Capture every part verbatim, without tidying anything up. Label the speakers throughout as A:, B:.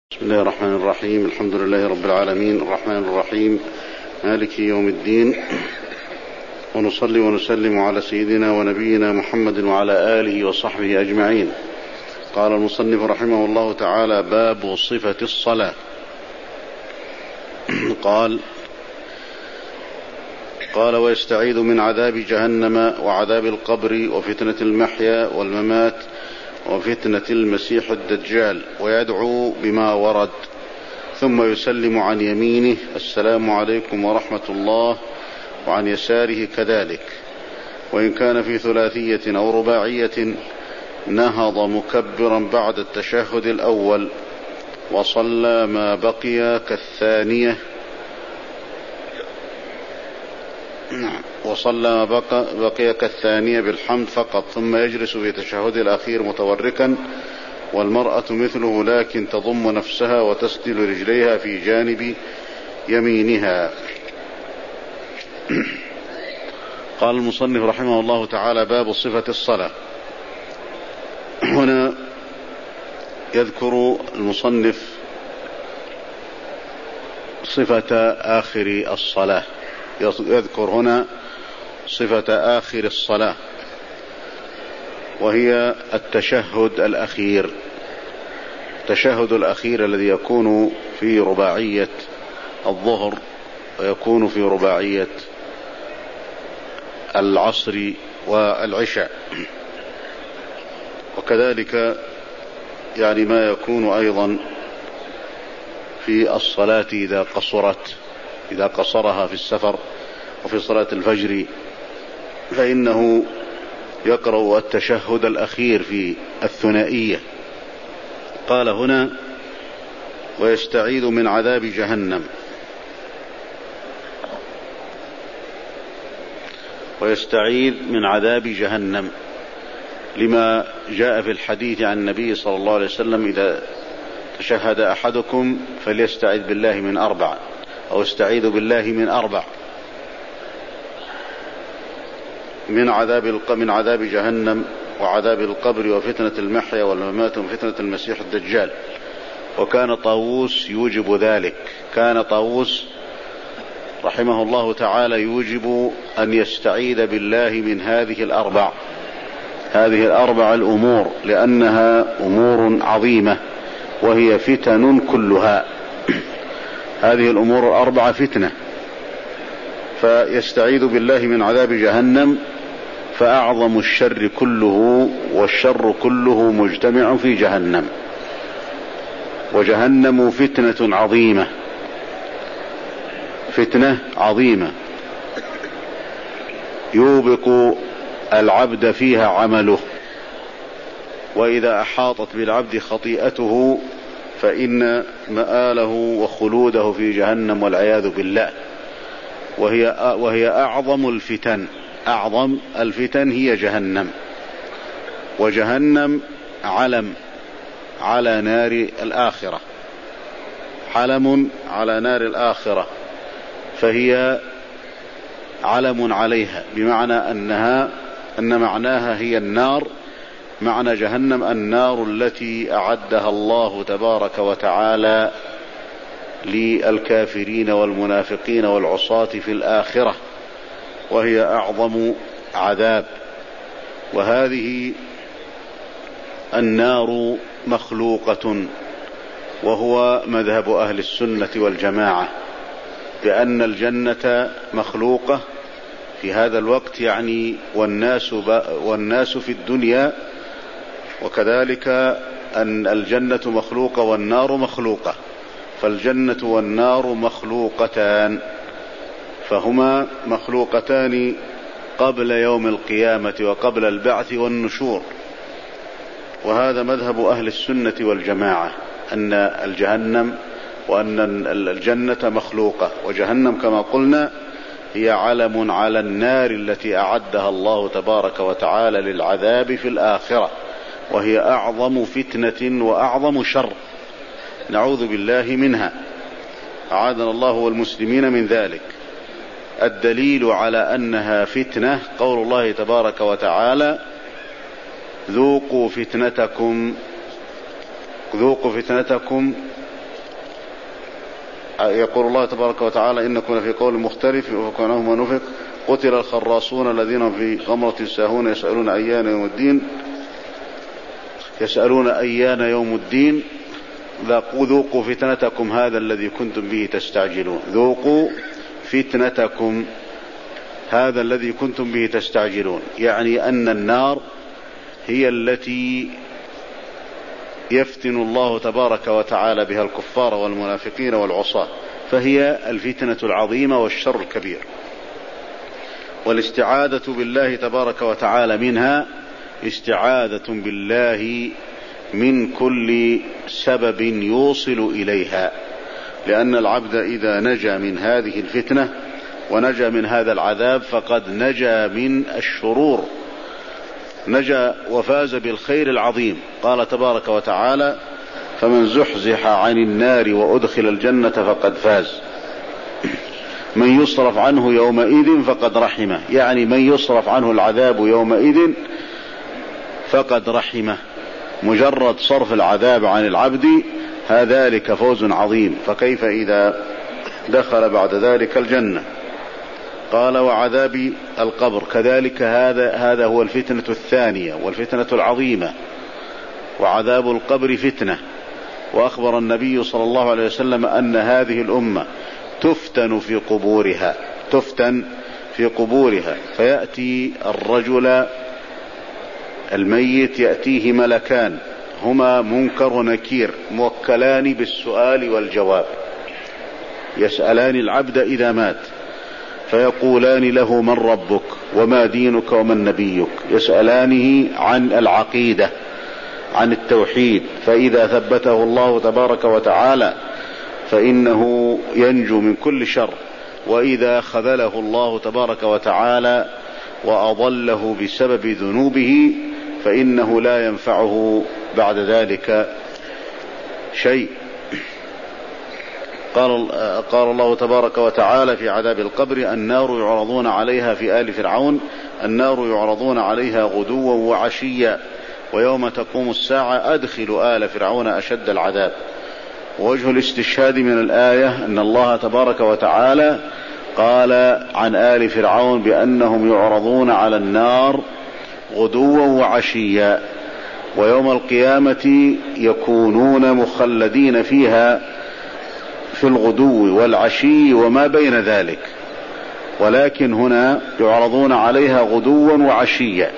A: بسم الله الرحمن الرحيم. الحمد لله رب العالمين الرحمن الرحيم مالك يوم الدين، ونصلي ونسلم على سيدنا ونبينا محمد وعلى آله وصحبه أجمعين. قال المصنف رحمه الله تعالى: باب صفة الصلاة. قال قال ويستعيذ من عذاب جهنم وعذاب القبر وفتنة المحيا والممات وفتنة المسيح الدجال، ويدعو بما ورد، ثم يسلم عن يمينه: السلام عليكم ورحمة الله، وعن يساره كذلك. وإن كان في ثلاثية أو رباعية نهض مكبرا بعد التشهد الأول، وصلى ما بقي كالثانية وصلى ما بقى, بقي كالثانية بالحمد فقط، ثم يجلس في التشهد الأخير متوركا، والمرأة مثله لكن تضم نفسها وتسدل رجليها في جانب يمينها. قال المصنف رحمه الله تعالى: باب صفة الصلاة. هنا يذكر المصنف صفة آخر الصلاة، يذكر هنا صفة آخر الصلاة، وهي التشهد الأخير. التشهد الأخير الذي يكون في رباعية الظهر ويكون في رباعية العصر والعشاء، وكذلك يعني ما يكون أيضا في الصلاة إذا قصرت إذا قصرها في السفر، وفي صلاة الفجر فإنه يقرأ التشهد الأخير في الثنائية. قال هنا: ويستعيذ من عذاب جهنم. ويستعيذ من عذاب جهنم لما جاء في الحديث عن النبي صلى الله عليه وسلم: إذا تشهد أحدكم فليستعذ بالله من أربع، أو استعيذ بالله من أربع: من عذاب من عذاب جهنم وعذاب القبر وفتنة المحيا والممات وفتنة المسيح الدجال. وكان طاووس يوجب ذلك، كان طاووس رحمه الله تعالى يوجب أن يستعيذ بالله من هذه الأربع هذه الأربع الأمور، لأنها أمور عظيمة وهي فتن كلها. هذه الأمور الأربعة فتنة، فيستعيذ بالله من عذاب جهنم، فأعظم الشر كله والشر كله مجتمع في جهنم، وجهنم فتنة عظيمة فتنة عظيمة يوبق العبد فيها عمله، وإذا أحاطت بالعبد خطيئته فإن مآله وخلوده في جهنم والعياذ بالله. وهي, وهي أعظم الفتن أعظم الفتن هي جهنم، وجهنم علم على نار الآخرة علم على نار الآخرة فهي علم عليها، بمعنى أنها أن معناها هي النار. معنى جهنم النار التي أعدها الله تبارك وتعالى للكافرين والمنافقين والعصاة في الآخرة، وهي أعظم عذاب. وهذه النار مخلوقة، وهو مذهب أهل السنة والجماعة، بأن الجنة مخلوقة في هذا الوقت، يعني والناس, والناس في الدنيا، وكذلك أن الجنة مخلوقة والنار مخلوقة، فالجنة والنار مخلوقتان، فهما مخلوقتان قبل يوم القيامة وقبل البعث والنشور. وهذا مذهب أهل السنة والجماعة، أن الجهنم وأن الجنة مخلوقة، وجهنم كما قلنا هي علم على النار التي أعدها الله تبارك وتعالى للعذاب في الآخرة، وهي أعظم فتنة وأعظم شر، نعوذ بالله منها، أعاذنا الله والمسلمين من ذلك. الدليل على أنها فتنة قول الله تبارك وتعالى: ذوقوا فتنتكم ذوقوا فتنتكم يقول الله تبارك وتعالى إنكم في قول مختلف وكانهما نفق قتل الخراصون الذين في غمرة ساهون يسألون أيان يوم الدين يسألون أيان يوم الدين ذوقوا فتنتكم هذا الذي كنتم به تستعجلون. ذوقوا فتنتكم هذا الذي كنتم به تستعجلون، يعني أن النار هي التي يفتن الله تبارك وتعالى بها الكفار والمنافقين والعصاة، فهي الفتنة العظيمة والشر الكبير. والاستعاذة بالله تبارك وتعالى منها استعاذة بالله من كل سبب يوصل إليها، لأن العبد إذا نجا من هذه الفتنة ونجا من هذا العذاب فقد نجا من الشرور، نجا وفاز بالخير العظيم. قال تبارك وتعالى فمن زحزح عن النار وأدخل الجنة فقد فاز. من يصرف عنه يومئذ فقد رحمه، يعني من يصرف عنه العذاب يومئذ فقد رحمه. مجرد صرف العذاب عن العبد هذلك فوز عظيم، فكيف إذا دخل بعد ذلك الجنة. قال وعذاب القبر كذلك، هذا هذا هو الفتنة الثانية والفتنة العظيمة. وعذاب القبر فتنة، وأخبر النبي صلى الله عليه وسلم أن هذه الأمة تفتن في قبورها، تفتن في قبورها. فيأتي الرجل الميت يأتيه ملكان هما منكر ونكير موكلان بالسؤال والجواب، يسألان العبد إذا مات فيقولان له من ربك وما دينك ومن نبيك، يسألانه عن العقيدة عن التوحيد، فإذا ثبته الله تبارك وتعالى فإنه ينجو من كل شر، وإذا خذله الله تبارك وتعالى وأضله بسبب ذنوبه فإنه لا ينفعه بعد ذلك شيء. قال, قال الله تبارك وتعالى في عذاب القبر النار يعرضون عليها في آل فرعون النار يعرضون عليها غدوا وعشيا ويوم تقوم الساعة أدخلوا آل فرعون أشد العذاب. ووجه الاستشهاد من الآية أن الله تبارك وتعالى قال عن آل فرعون بأنهم يعرضون على النار غدوا وعشيا، ويوم القيامة يكونون مخلدين فيها في الغدو والعشي وما بين ذلك، ولكن هنا يعرضون عليها غدوا وعشيا.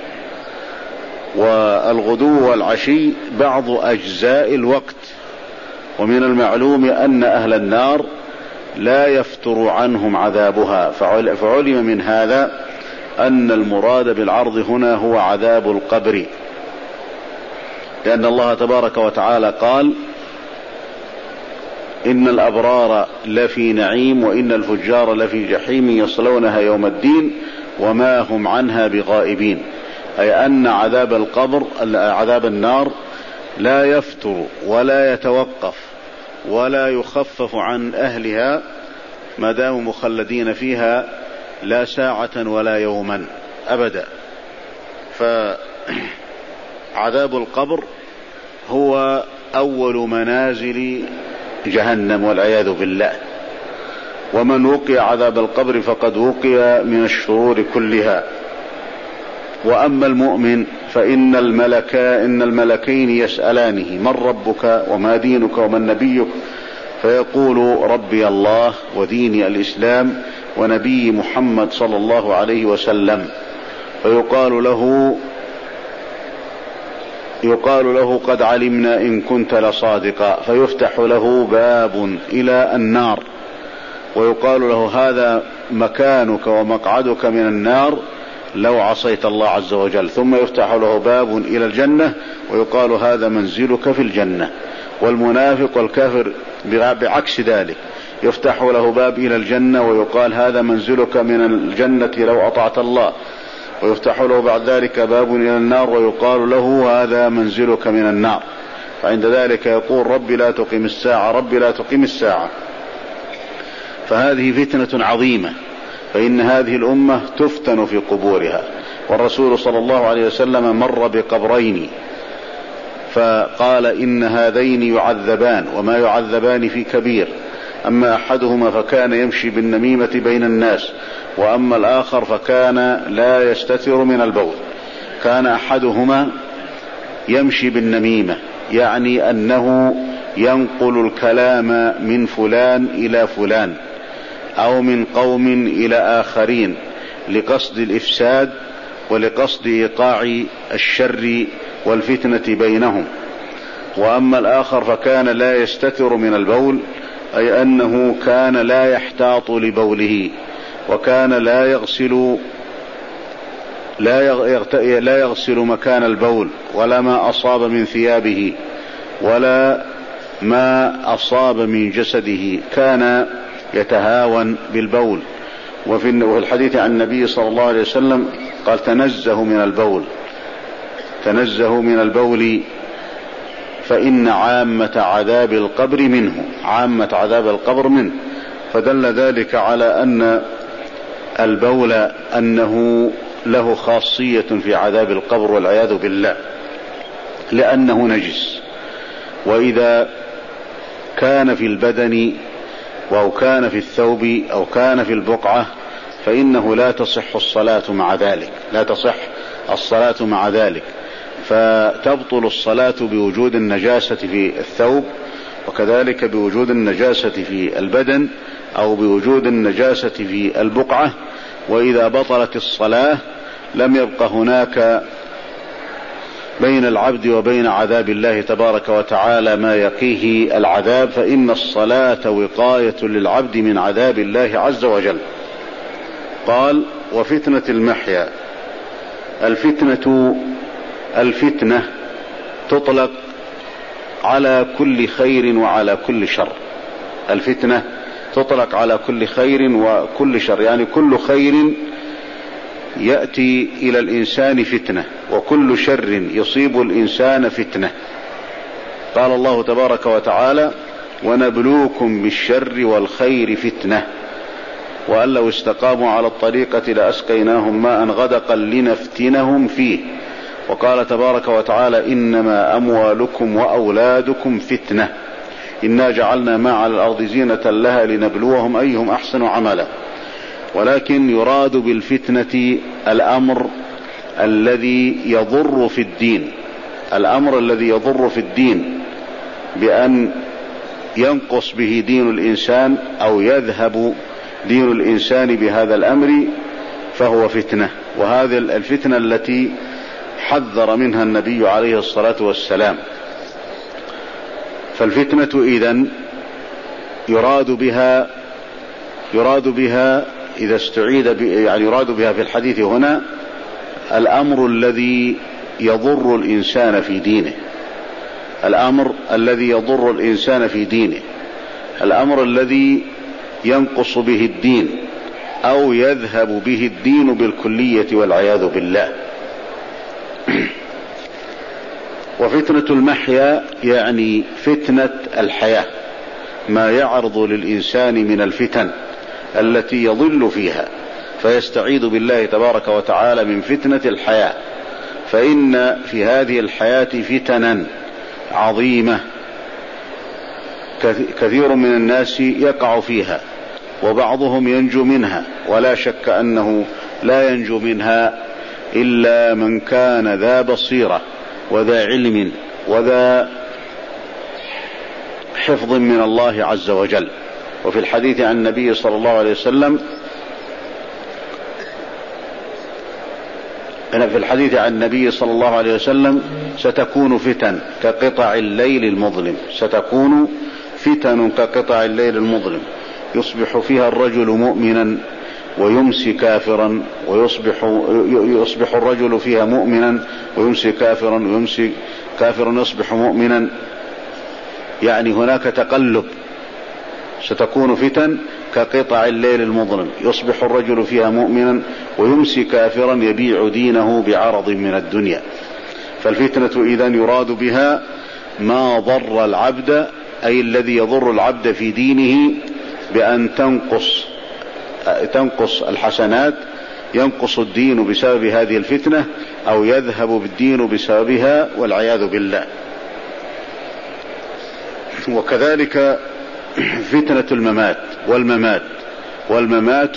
A: والغدو والعشي بعض أجزاء الوقت، ومن المعلوم أن أهل النار لا يفتر عنهم عذابها، فعلم من هذا أن المراد بالعرض هنا هو عذاب القبر، لأن الله تبارك وتعالى قال إن الأبرار لفي نعيم وإن الفجار لفي جحيم يصلونها يوم الدين وما هم عنها بغائبين، أي أن عذاب القبر عذاب النار لا يفتر ولا يتوقف ولا يخفف عن أهلها ما داموا مخلدين فيها لا ساعة ولا يوما أبدا. فعذاب القبر هو أول منازل جهنم والعياذ بالله، ومن وقي عذاب القبر فقد وقي من الشرور كلها. وأما المؤمن فإن الملك إن الملكين يسألانه من ربك وما دينك ومن نبيك، فيقول ربي الله وديني الإسلام ونبي محمد صلى الله عليه وسلم، فيقال له يقال له قد علمنا إن كنت لصادقا، فيفتح له باب إلى النار ويقال له هذا مكانك ومقعدك من النار لو عصيت الله عز وجل، ثم يفتح له باب إلى الجنة ويقال هذا منزلك في الجنة. والمنافق والكافر بعكس ذلك، يفتح له باب إلى الجنة ويقال هذا منزلك من الجنة لو أطعت الله، ويفتح له بعد ذلك باب إلى النار ويقال له هذا منزلك من النار. فعند ذلك يقول ربي لا تقم الساعة ربي لا تقم الساعة. فهذه فتنة عظيمة، فإن هذه الأمة تفتن في قبورها. والرسول صلى الله عليه وسلم مر بقبرين فقال إن هذين يعذبان وما يعذبان في كبير، أما أحدهما فكان يمشي بالنميمة بين الناس، وأما الآخر فكان لا يستتر من البول. كان أحدهما يمشي بالنميمة، يعني أنه ينقل الكلام من فلان إلى فلان أو من قوم إلى آخرين لقصد الإفساد ولقصد إيقاع الشر والفتنة بينهم. وأما الآخر فكان لا يستتر من البول، أي أنه كان لا يحتاط لبوله، وكان لا يغسل لا يغسل مكان البول ولا ما أصاب من ثيابه ولا ما أصاب من جسده، كان يتهاون بالبول. وفي الحديث عن النبي صلى الله عليه وسلم قال: تنزه من البول، تنزه من البول فإن عامة عذاب القبر منه، عامة عذاب القبر منه. فدل ذلك على أن البول أنه له خاصية في عذاب القبر والعياذ بالله، لأنه نجس. وإذا كان في البدن أو كان في الثوب أو كان في البقعة فإنه لا تصح الصلاة مع ذلك، لا تصح الصلاة مع ذلك. فتبطل الصلاة بوجود النجاسة في الثوب، وكذلك بوجود النجاسة في البدن أو بوجود النجاسة في البقعة. وإذا بطلت الصلاة لم يبق هناك بين العبد وبين عذاب الله تبارك وتعالى ما يقيه العذاب، فإن الصلاة وقاية للعبد من عذاب الله عز وجل. قال: وفتنة المحيا. الفتنة الفتنة تطلق على كل خير وعلى كل شر. الفتنة تطلق على كل خير وكل شر، يعني كل خير يأتي إلى الإنسان فتنة، وكل شر يصيب الإنسان فتنة. قال الله تبارك وتعالى: ونبلوكم بالشر والخير فتنة، وأن لو استقاموا على الطريقة لأسقيناهم ماء غدقا لنفتنهم فيه. وقال تبارك وتعالى: إنما أموالكم وأولادكم فتنة إنا جعلنا ما على الأرض زينة لها لنبلوهم أيهم أحسن عملا. ولكن يراد بالفتنة الأمر الذي يضر في الدين، الأمر الذي يضر في الدين بأن ينقص به دين الإنسان أو يذهب دين الإنسان بهذا الأمر، فهو فتنة. وهذه الفتنة التي حذر منها النبي عليه الصلاة والسلام. فالفتنة إذن يراد بها يراد بها إذا استعيد يعني يراد بها في الحديث هنا الأمر الذي يضر الإنسان في دينه، الأمر الذي يضر الإنسان في دينه، الأمر الذي ينقص به الدين أو يذهب به الدين بالكلية والعياذ بالله. وفتنة المحيا يعني فتنة الحياة، ما يعرض للإنسان من الفتن التي يضل فيها، فيستعيذ بالله تبارك وتعالى من فتنة الحياة. فإن في هذه الحياة فتنا عظيمة كثير من الناس يقع فيها، وبعضهم ينجو منها، ولا شك أنه لا ينجو منها إلا من كان ذا بصيرة وذا علم وذا حفظ من الله عز وجل. وفي الحديث عن النبي صلى الله عليه وسلم في الحديث عن النبي صلى الله عليه وسلم ستكون فتن كقطع الليل المظلم، ستكون فتن كقطع الليل المظلم، يصبح فيها الرجل مؤمنا ويمسي كافرا، ويصبح يصبح الرجل فيها مؤمنا ويمسي كافرا، ويمسي كافرا يصبح مؤمنا. يعني هناك تقلب، ستكون فتن كقطع الليل المظلم، يصبح الرجل فيها مؤمنا ويمسي كافرا يبيع دينه بعرض من الدنيا. فالفتنة إذن يراد بها ما ضر العبد، أي الذي يضر العبد في دينه بأن تنقص تنقص الحسنات، ينقص الدين بسبب هذه الفتنة، أو يذهب بالدين بسببها والعياذ بالله. وكذلك فتنة الممات والممات والممات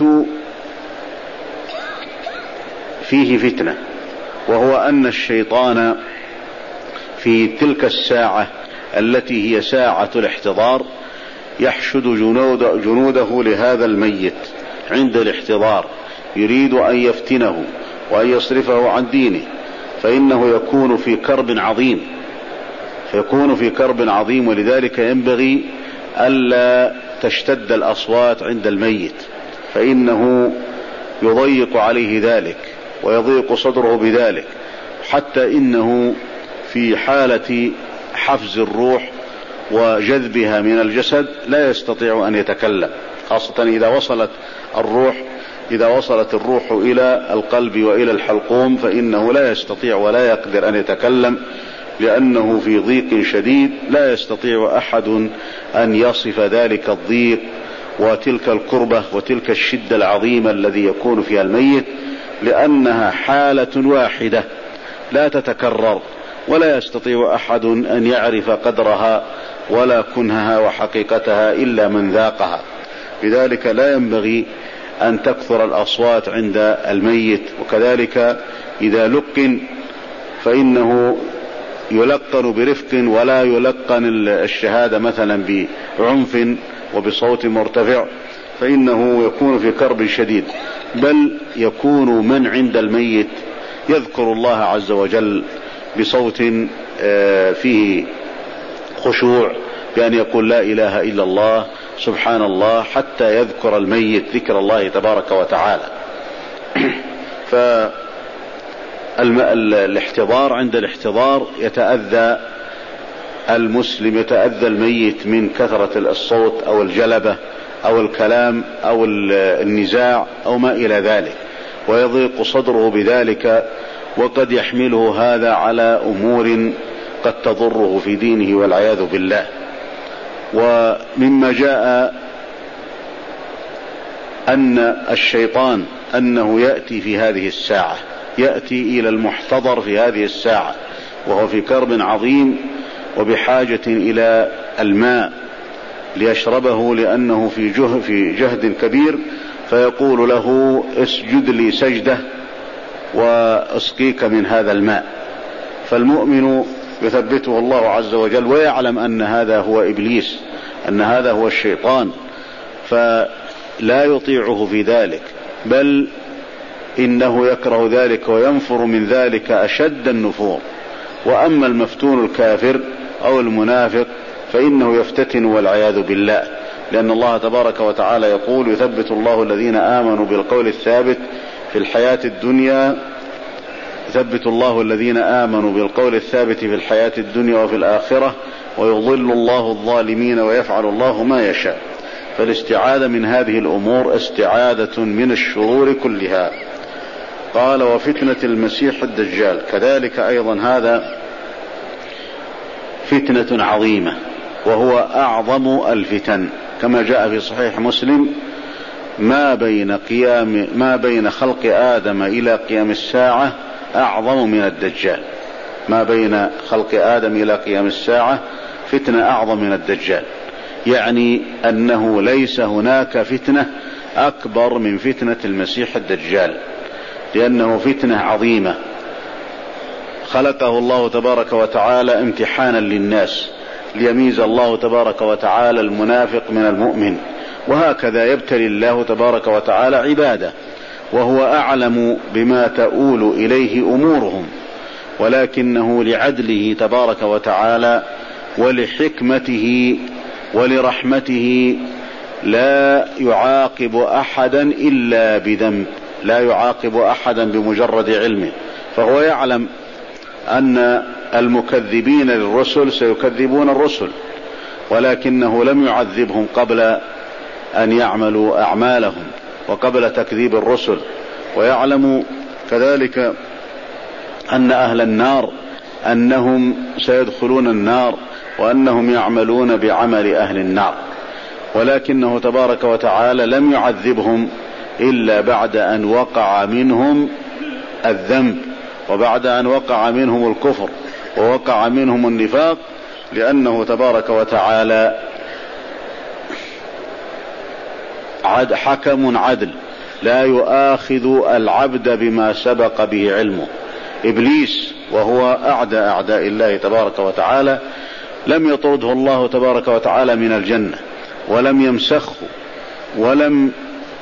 A: فيه فتنة، وهو أن الشيطان في تلك الساعة التي هي ساعة الاحتضار يحشد جنود جنوده لهذا الميت عند الاحتضار، يريد أن يفتنه وأن يصرفه عن دينه، فإنه يكون في كرب عظيم فيكون في كرب عظيم ولذلك ينبغي ألا تشتد الأصوات عند الميت، فإنه يضيق عليه ذلك ويضيق صدره بذلك، حتى إنه في حالة حفز الروح وجذبها من الجسد لا يستطيع أن يتكلم، خاصة إذا وصلت الروح إذا وصلت الروح إلى القلب وإلى الحلقوم فإنه لا يستطيع ولا يقدر أن يتكلم، لأنه في ضيق شديد لا يستطيع أحد أن يصف ذلك الضيق وتلك الكربة وتلك الشدة العظيمة الذي يكون فيها الميت، لأنها حالة واحدة لا تتكرر ولا يستطيع أحد أن يعرف قدرها ولا كنهها وحقيقتها إلا من ذاقها. لذلك لا ينبغي أن تكثر الأصوات عند الميت، وكذلك إذا لقن فإنه يلقن برفق ولا يلقن الشهادة مثلا بعنف وبصوت مرتفع، فإنه يكون في كرب شديد، بل يكون من عند الميت يذكر الله عز وجل بصوت فيه خشوع، بأن يقول لا إله إلا الله سبحان الله، حتى يذكر الميت ذكر الله تبارك وتعالى. فالاحتضار عند الاحتضار يتأذى المسلم يتأذى الميت من كثرة الصوت أو الجلبة أو الكلام أو النزاع أو ما إلى ذلك، ويضيق صدره بذلك، وقد يحمله هذا على أمور قد تضره في دينه والعياذ بالله. ومما جاء أن الشيطان أنه يأتي في هذه الساعة، يأتي إلى المحتضر في هذه الساعة وهو في كرب عظيم وبحاجة إلى الماء ليشربه لأنه في جهد, في جهد كبير، فيقول له اسجد لي سجدة وأسقيك من هذا الماء، فالمؤمن يثبته الله عز وجل ويعلم أن هذا هو إبليس، أن هذا هو الشيطان، فلا يطيعه في ذلك، بل إنه يكره ذلك وينفر من ذلك أشد النفور. وأما المفتون الكافر أو المنافق فإنه يفتتن والعياذ بالله، لأن الله تبارك وتعالى يقول يثبت الله الذين آمنوا بالقول الثابت في الحياة الدنيا يثبت الله الذين آمنوا بالقول الثابت في الحياة الدنيا وفي الآخرة ويضل الله الظالمين ويفعل الله ما يشاء. فالاستعاذة من هذه الأمور استعاذة من الشرور كلها. قال وفتنة المسيح الدجال، كذلك أيضا هذا فتنة عظيمة وهو أعظم الفتن، كما جاء في صحيح مسلم ما بين قيام ما بين خلق آدم إلى قيام الساعة أعظم من الدجال. ما بين خلق آدم إلى قيام الساعة فتنة أعظم من الدجال، يعني أنه ليس هناك فتنة أكبر من فتنة المسيح الدجال، لأنه فتنة عظيمة خلقه الله تبارك وتعالى امتحانا للناس ليميز الله تبارك وتعالى المنافق من المؤمن، وهكذا يبتلي الله تبارك وتعالى عباده، وهو أعلم بما تؤول إليه أمورهم، ولكنه لعدله تبارك وتعالى ولحكمته ولرحمته لا يعاقب أحدا إلا بذنب، لا يعاقب أحدا بمجرد علمه، فهو يعلم أن المكذبين للرسل سيكذبون الرسل، ولكنه لم يعذبهم قبل أن يعملوا أعمالهم وقبل تكذيب الرسل. ويعلم كذلك أن أهل النار أنهم سيدخلون النار وأنهم يعملون بعمل أهل النار، ولكنه تبارك وتعالى لم يعذبهم إلا بعد أن وقع منهم الذنب وبعد أن وقع منهم الكفر ووقع منهم النفاق، لأنه تبارك وتعالى حكم عدل لا يؤاخذ العبد بما سبق به علمه. إبليس وهو أعدى أعداء الله تبارك وتعالى لم يطرده الله تبارك وتعالى من الجنة، ولم يمسخه، ولم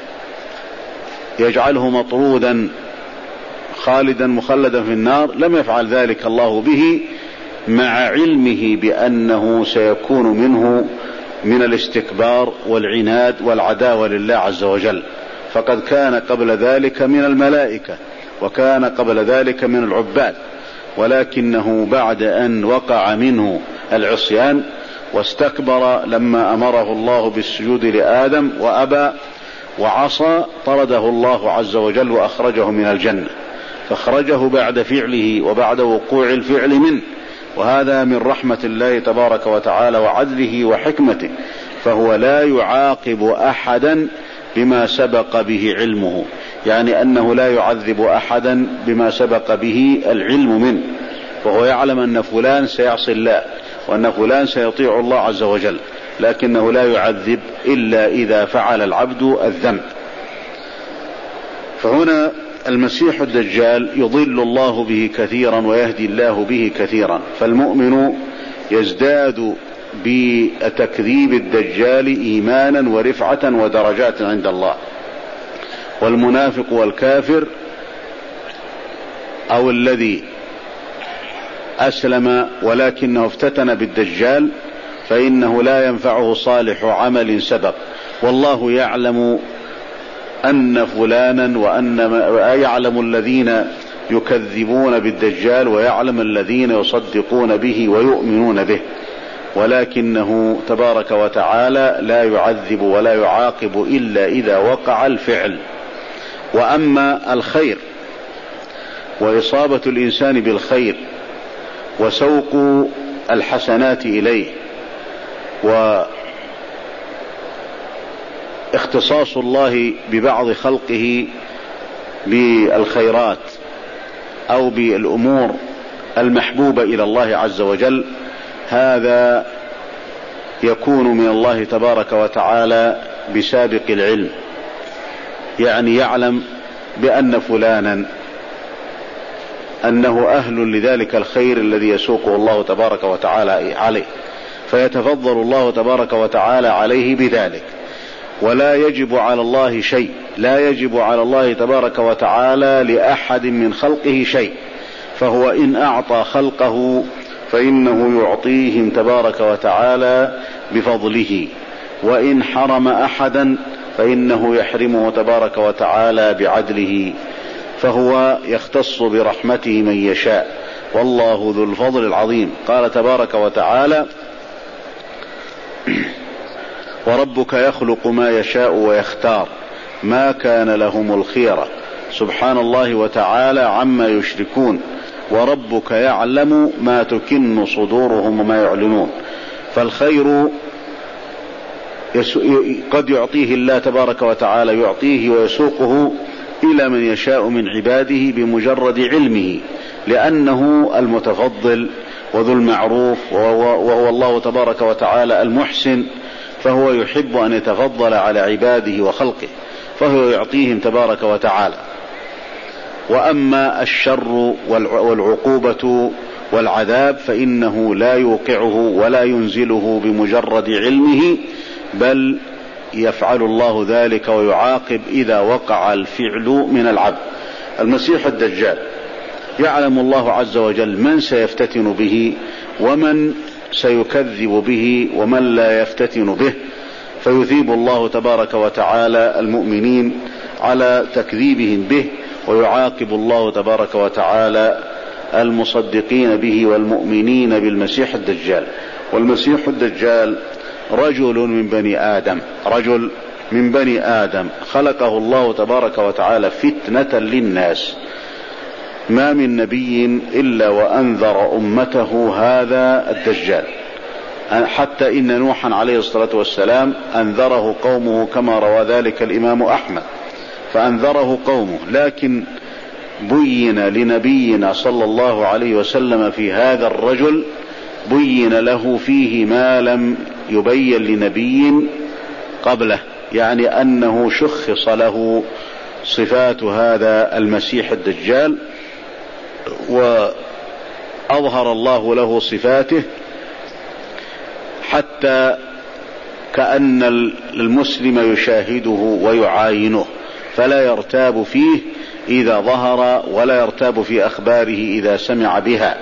A: يجعله مطرودا خالدا مخلدا في النار. لم يفعل ذلك الله به مع علمه بأنه سيكون منه من الاستكبار والعناد والعداوة لله عز وجل، فقد كان قبل ذلك من الملائكة وكان قبل ذلك من العباد، ولكنه بعد أن وقع منه العصيان واستكبر لما أمره الله بالسجود لآدم وأبى وعصى، طرده الله عز وجل وأخرجه من الجنة، فأخرجه بعد فعله وبعد وقوع الفعل منه، وهذا من رحمة الله تبارك وتعالى وعدله وحكمته، فهو لا يعاقب أحدا بما سبق به علمه، يعني أنه لا يعذب أحدا بما سبق به العلم منه، وهو يعلم أن فلان سيعصي الله وأن فلان سيطيع الله عز وجل، لكنه لا يعذب إلا إذا فعل العبد الذنب. فهنا المسيح الدجال يضل الله به كثيرا ويهدي الله به كثيرا، فالمؤمن يزداد بتكذيب الدجال إيمانا ورفعة ودرجات عند الله، والمنافق والكافر أو الذي أسلم ولكنه افتتن بالدجال فإنه لا ينفعه صالح عمل سبق، والله يعلم أن فلانا وأن يعلم الذين يكذبون بالدجال ويعلم الذين يصدقون به ويؤمنون به، ولكنه تبارك وتعالى لا يعذب ولا يعاقب إلا إذا وقع الفعل. وأما الخير وإصابة الإنسان بالخير وسوق الحسنات إليه واختصاص الله ببعض خلقه بالخيرات أو بالأمور المحبوبة إلى الله عز وجل، هذا يكون من الله تبارك وتعالى بسابق العلم، يعني يعلم بأن فلانا أنه أهل لذلك الخير الذي يسوقه الله تبارك وتعالى عليه، فيتفضل الله تبارك وتعالى عليه بذلك، ولا يجب على الله شيء، لا يجب على الله تبارك وتعالى لأحد من خلقه شيء، فهو إن أعطى خلقه فإنه يعطيهم تبارك وتعالى بفضله، وإن حرم أحدا فإنه يحرمه تبارك وتعالى بعدله، فهو يختص برحمته من يشاء، والله ذو الفضل العظيم. قال تبارك وتعالى: وربك يخلق ما يشاء ويختار ما كان لهم الخيرة، سبحان الله وتعالى عما يشركون، وربك يعلم ما تكن صدورهم وما يعلنون. فالخير قد يعطيه الله تبارك وتعالى، يعطيه ويسوقه إلى من يشاء من عباده بمجرد علمه، لأنه المتفضل وذو المعروف، وهو الله تبارك وتعالى المحسن، فهو يحب أن يتفضل على عباده وخلقه، فهو يعطيهم تبارك وتعالى. وأما الشر والعقوبة والعذاب فإنه لا يوقعه ولا ينزله بمجرد علمه، بل يفعل الله ذلك ويعاقب إذا وقع الفعل من العبد. المسيح الدجال يعلم الله عز وجل من سيفتتن به ومن سيكذب به ومن لا يفتتن به، فيثيب الله تبارك وتعالى المؤمنين على تكذيبهم به، ويعاقب الله تبارك وتعالى المصدقين به والمؤمنين بالمسيح الدجال. والمسيح الدجال رجل من بني آدم، رجل من بني آدم خلقه الله تبارك وتعالى فتنة للناس، ما من نبي إلا وأنذر أمته هذا الدجال، حتى إن نوحا عليه الصلاة والسلام أنذره قومه كما روى ذلك الإمام أحمد، فأنذره قومه، لكن بين لنبينا صلى الله عليه وسلم في هذا الرجل، بين له فيه ما لم يبين لنبي قبله، يعني أنه شخص له صفات هذا المسيح الدجال وأظهر الله له صفاته حتى كأن المسلم يشاهده ويعاينه فلا يرتاب فيه إذا ظهر ولا يرتاب في أخباره إذا سمع بها.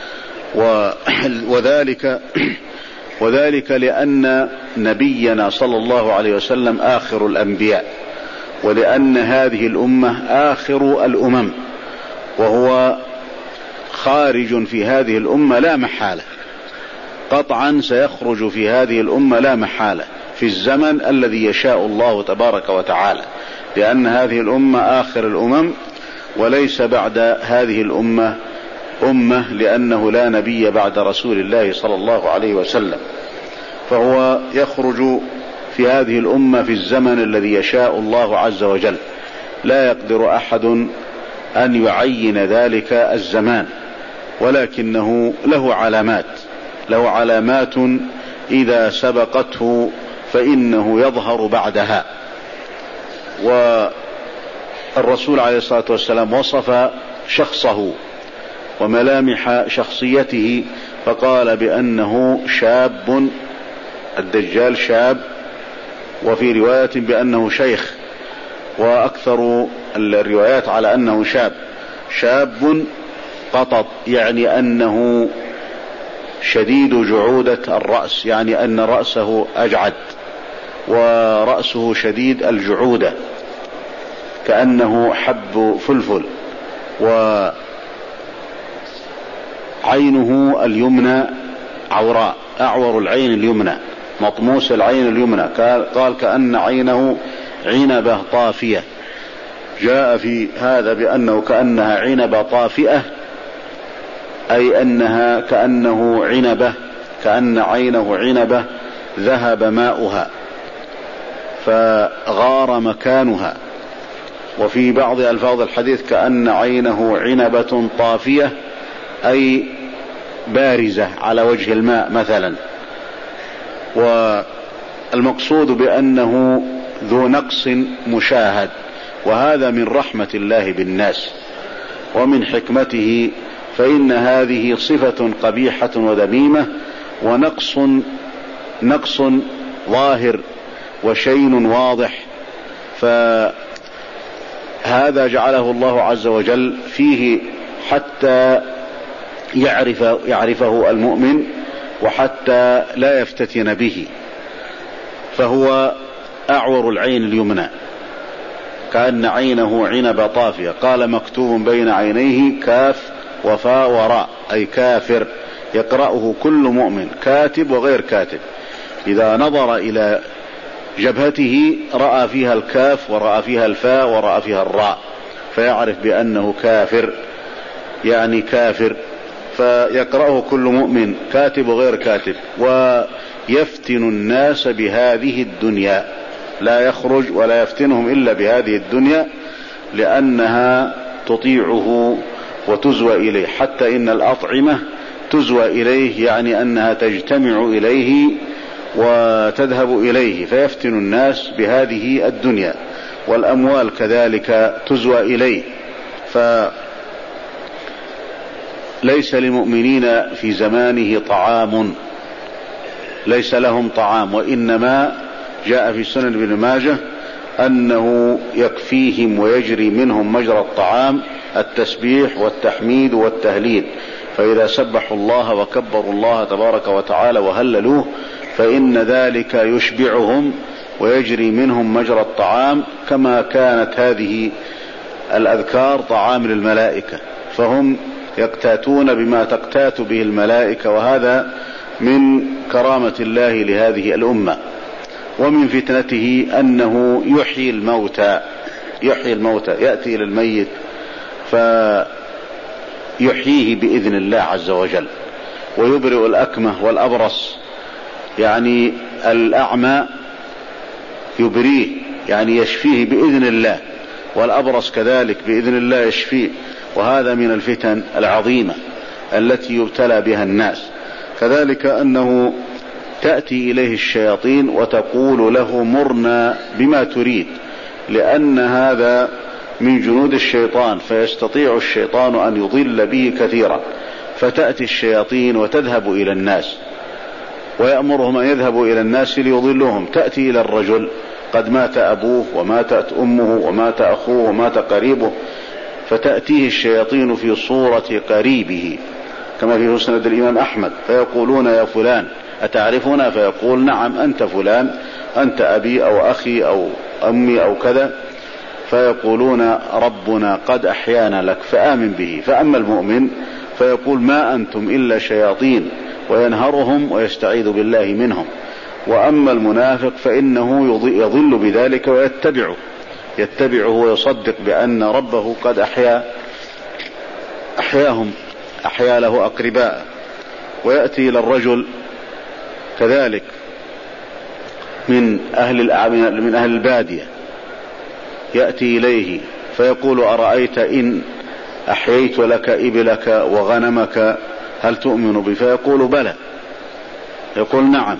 A: وذلك وذلك لأن نبينا صلى الله عليه وسلم آخر الأنبياء، ولأن هذه الأمة آخر الأمم، وهو خارج في هذه الأمة لا محالة، قطعا سيخرج في هذه الأمة لا محالة في الزمن الذي يشاء الله تبارك وتعالى، لأن هذه الأمة آخر الأمم وليس بعد هذه الأمة أمة، لأنه لا نبي بعد رسول الله صلى الله عليه وسلم، فهو يخرج في هذه الأمة في الزمن الذي يشاء الله عز وجل، لا يقدر أحد أن يعين ذلك الزمان، ولكنه له علامات له علامات إذا سبقته فإنه يظهر بعدها. والرسول عليه الصلاة والسلام وصف شخصه وملامح شخصيته فقال بأنه شاب، الدجال شاب، وفي رواية بأنه شيخ، وأكثر الروايات على أنه شاب شاب قطط، يعني أنه شديد جعودة الرأس، يعني أن رأسه أجعد ورأسه شديد الجعودة كأنه حب فلفل، وعينه اليمنى عوراء، أعور العين اليمنى، مطموس العين اليمنى، قال كأن عينه عنبة طافية. جاء في هذا بأنه كأنها عنبة طافئة، أي أنها كأنه عنبة، كأن عينه عنبة ذهب ماؤها فغار مكانها. وفي بعض ألفاظ الحديث كأن عينه عنبة طافية، أي بارزة على وجه الماء مثلا. والمقصود بأنه ذو نقص مشاهد، وهذا من رحمة الله بالناس ومن حكمته، فإن هذه صفة قبيحة وذميمة ونقص نقص ظاهر وشيء واضح، فهذا جعله الله عز وجل فيه حتى يعرف يعرفه المؤمن وحتى لا يفتتن به. فهو أعور العين اليمنى كأن عينه عنب طافية، قال مكتوب بين عينيه كاف وفاء وراء، أي كافر، يقرأه كل مؤمن كاتب وغير كاتب، إذا نظر إلى جبهته رأى فيها الكاف ورأى فيها الفاء ورأى فيها الراء، فيعرف بأنه كافر، يعني كافر، فيقرأه كل مؤمن كاتب وغير كاتب. ويفتن الناس بهذه الدنيا، لا يخرج ولا يفتنهم إلا بهذه الدنيا، لأنها تطيعه وتزوى إليه، حتى إن الأطعمة تزوى إليه، يعني أنها تجتمع إليه وتذهب إليه، فيفتن الناس بهذه الدنيا. والأموال كذلك تزوى إليه، فليس للمؤمنين في زمانه طعام، ليس لهم طعام، وإنما جاء في سنن ابن ماجه أنه يكفيهم ويجري منهم مجرى الطعام التسبيح والتحميد والتهليل، فإذا سبحوا الله وكبروا الله تبارك وتعالى وهللوه فإن ذلك يشبعهم ويجري منهم مجرى الطعام، كما كانت هذه الأذكار طعام للملائكة، فهم يقتاتون بما تقتات به الملائكة، وهذا من كرامة الله لهذه الأمة. ومن فتنته أنه يحيي الموتى، يحيي الموتى، يأتي إلى الميت فيحييه بإذن الله عز وجل، ويبرئ الأكمه والأبرص، يعني الأعمى يبريه، يعني يشفيه بإذن الله، والأبرص كذلك بإذن الله يشفيه. وهذا من الفتن العظيمة التي يبتلى بها الناس. كذلك أنه تأتي إليه الشياطين وتقول له مرنا بما تريد، لأن هذا من جنود الشيطان، فيستطيع الشيطان أن يضل به كثيرا. فتأتي الشياطين وتذهب إلى الناس ويأمرهم أن يذهبوا إلى الناس ليضلوهم. تأتي إلى الرجل قد مات أبوه وماتت أمه ومات أخوه ومات قريبه، فتأتيه الشياطين في صورة قريبه كما في مسند الإمام أحمد، فيقولون يا فلان أتعرفنا؟ فيقول نعم أنت فلان، أنت أبي أو أخي أو أمي أو كذا. فيقولون ربنا قد أحيانا لك فآمن به. فأما المؤمن فيقول ما أنتم إلا شياطين، وينهرهم ويستعيذ بالله منهم. وأما المنافق فإنه يضل بذلك ويتبعه يتبعه ويصدق بأن ربه قد أحيا أحياهم أحيا له أقرباء. ويأتي إلى الرجل كذلك من أهل من أهل البادية، يأتي إليه فيقول أرأيت إن أحييت لك إبلك وغنمك هل تؤمن بي؟ فيقول بلى. يقول نعم.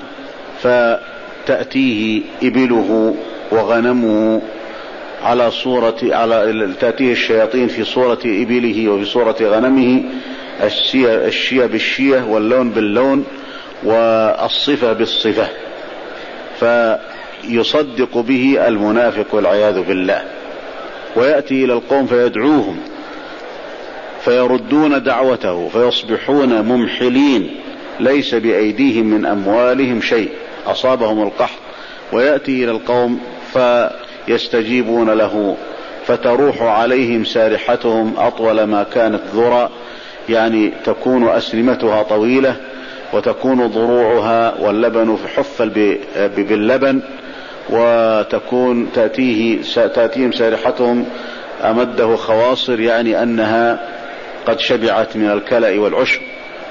A: فتأتيه إبله وغنمه على صورة على تأتيه الشياطين في صورة إبله وفي صورة غنمه، الشية بالشية واللون باللون والصفة بالصفة، فيصدق به المنافق والعياذ بالله. ويأتي إلى القوم فيدعوهم فيردون دعوته فيصبحون ممحلين، ليس بأيديهم من أموالهم شيء، أصابهم القحط. ويأتي إلى القوم فيستجيبون له، فتروح عليهم سارحتهم أطول ما كانت ذرى، يعني تكون أسلمتها طويلة وتكون ضروعها واللبن حفل باللبن، وتكون تأتيه تأتيهم سارحتهم أمده خواصر، يعني أنها قد شبعت من الكلأ والعشب،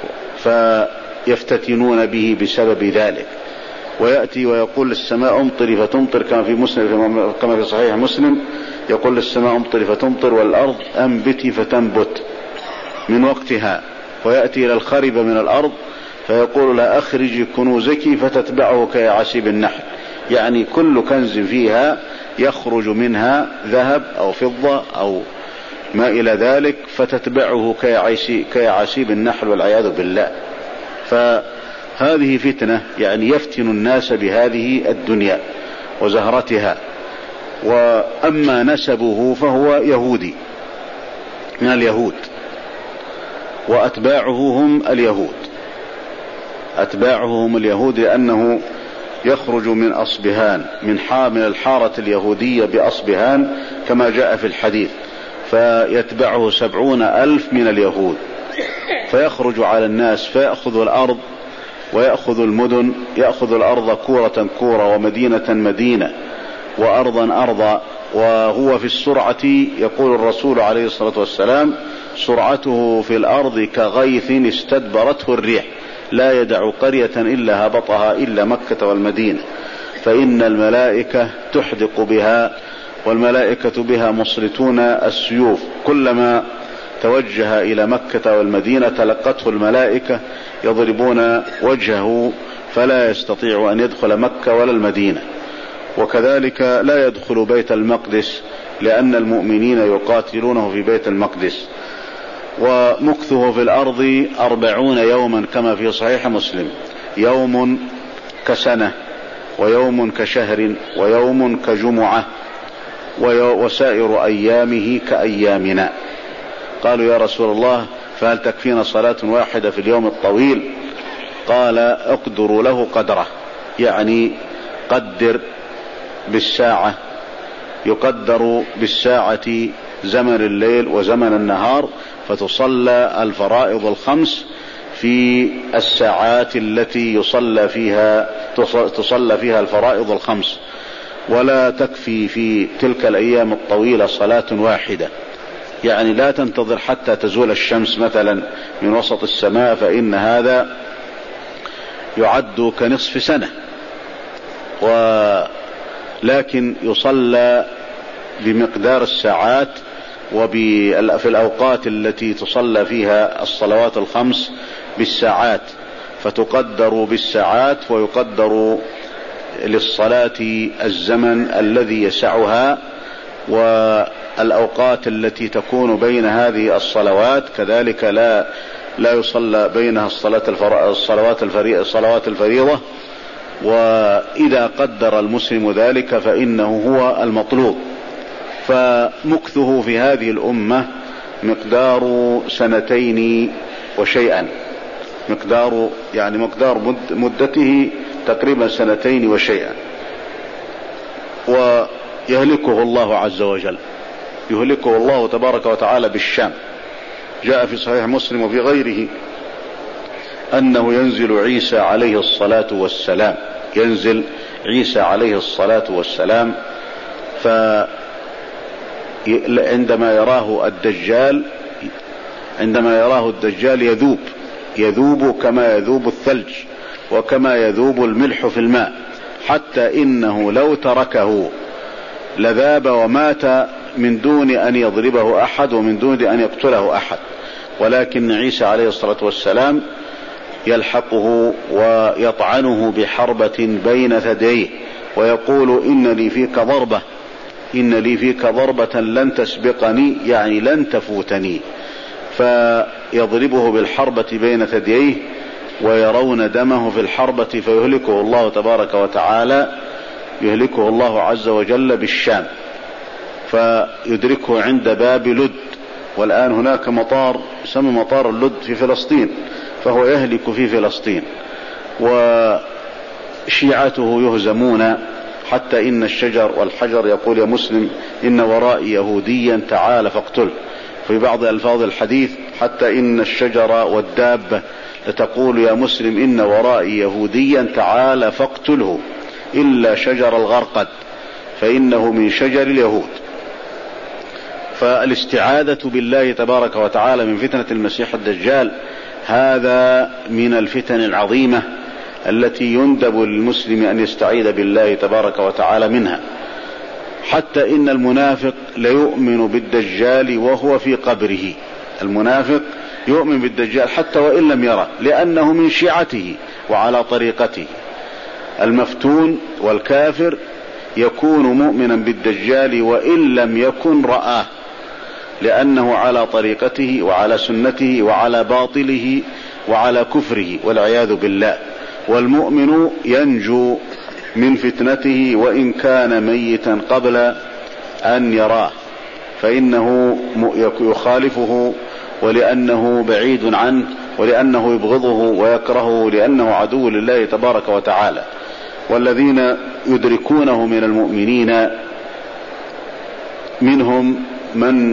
A: فيفتتنون به بسبب ذلك. ويأتي ويقول للسماء امطري فتمطر كما في مسلم كما في صحيح مسلم، يقول للسماء امطري فتمطر والأرض أنبتي فتنبت من وقتها. ويأتي إلى الخرب من الأرض فيقول لا أخرج كنوزك فتتبعه كيعسيب النحل، يعني كل كنز فيها يخرج منها ذهب أو فضة أو ما إلى ذلك، فتتبعه كيعسيب النحل والعياذ بالله. فهذه فتنة، يعني يفتن الناس بهذه الدنيا وزهرتها. وأما نسبه فهو يهودي من اليهود، وأتباعه هم اليهود أتباعه هم اليهود لأنه يخرج من أصبهان، من حامل الحارة اليهودية بأصبهان كما جاء في الحديث، فيتبعه سبعون ألف من اليهود، فيخرج على الناس فيأخذ الأرض ويأخذ المدن، يأخذ الأرض كورة كورة ومدينة مدينة وأرضا أرضا. وهو في السرعة يقول الرسول عليه الصلاة والسلام سرعته في الأرض كغيث استدبرته الريح، لا يدع قرية إلا هبطها إلا مكة والمدينة، فإن الملائكة تحدق بها، والملائكة بها مصرتون السيوف، كلما توجه إلى مكة والمدينة تلقته الملائكة يضربون وجهه فلا يستطيع أن يدخل مكة ولا المدينة. وكذلك لا يدخل بيت المقدس لأن المؤمنين يقاتلونه في بيت المقدس. ومكثه في الأرض أربعون يوما كما في صحيح مسلم، يوم كسنة ويوم كشهر ويوم كجمعة وسائر أيامه كأيامنا. قالوا يا رسول الله فهل تكفينا صلاة واحدة في اليوم الطويل؟ قال اقدروا له قدره، يعني قدر بالساعة، يقدر بالساعة زمن الليل وزمن النهار، فتصلى الفرائض الخمس في الساعات التي يصلى فيها تصلى فيها الفرائض الخمس، ولا تكفي في تلك الأيام الطويلة صلاة واحدة، يعني لا تنتظر حتى تزول الشمس مثلا من وسط السماء، فإن هذا يعد كنصف سنة. ولكن يصلى بمقدار الساعات وفي الأوقات التي تصلى فيها الصلوات الخمس بالساعات، فتقدر بالساعات، ويقدر للصلاة الزمن الذي يسعها، والأوقات التي تكون بين هذه الصلوات كذلك لا لا يصلى بينها الصلاة الصلوات الصلوات الفريضة. وإذا قدر المسلم ذلك فإنه هو المطلوب. فمكثه في هذه الأمة مقدار سنتين وشيئا، مقدار يعني مقدار مدته تقريبا سنتين وشيئا، ويهلكه الله عز وجل، يهلكه الله تبارك وتعالى بالشام. جاء في صحيح مسلم وفي غيره أنه ينزل عيسى عليه الصلاة والسلام، ينزل عيسى عليه الصلاة والسلام، فعندما يراه الدجال عندما يراه الدجال يذوب يذوب كما يذوب الثلج وكما يذوب الملح في الماء، حتى إنه لو تركه لذاب ومات من دون أن يضربه أحد ومن دون أن يقتله أحد. ولكن عيسى عليه الصلاة والسلام يلحقه ويطعنه بحربة بين ثدييه ويقول إن لي فيك ضربة إن لي فيك ضربة لن تسبقني، يعني لن تفوتني. فيضربه بالحربة بين ثدييه ويرون دمه في الحربة، فيهلكه الله تبارك وتعالى يهلكه الله عز وجل بالشام، فيدركه عند باب لد. والآن هناك مطار يسمى مطار اللد في فلسطين، فهو يهلك في فلسطين، وشيعته يهزمون حتى إن الشجر والحجر يقول يا مسلم إن ورائي يهوديا تعال فاقتله. في بعض ألفاظ الحديث حتى إن الشجر والدابة لتقول يا مسلم إن ورائي يهوديا تعال فاقتله إلا شجر الغرقد فإنه من شجر اليهود. فالاستعاذة بالله تبارك وتعالى من فتنة المسيح الدجال هذا من الفتن العظيمة التي يندب للمسلم أن يستعيذ بالله تبارك وتعالى منها. حتى إن المنافق ليؤمن بالدجال وهو في قبره، المنافق يؤمن بالدجال حتى وإن لم يره، لأنه من شيعته وعلى طريقته. المفتون والكافر يكون مؤمنا بالدجال وإن لم يكن رآه، لأنه على طريقته وعلى سنته وعلى باطله وعلى كفره والعياذ بالله. والمؤمن ينجو من فتنته وإن كان ميتا قبل أن يراه، فإنه يخالفه ولأنه بعيد عنه ولأنه يبغضه ويكرهه لأنه عدو لله تبارك وتعالى. والذين يدركونه من المؤمنين منهم من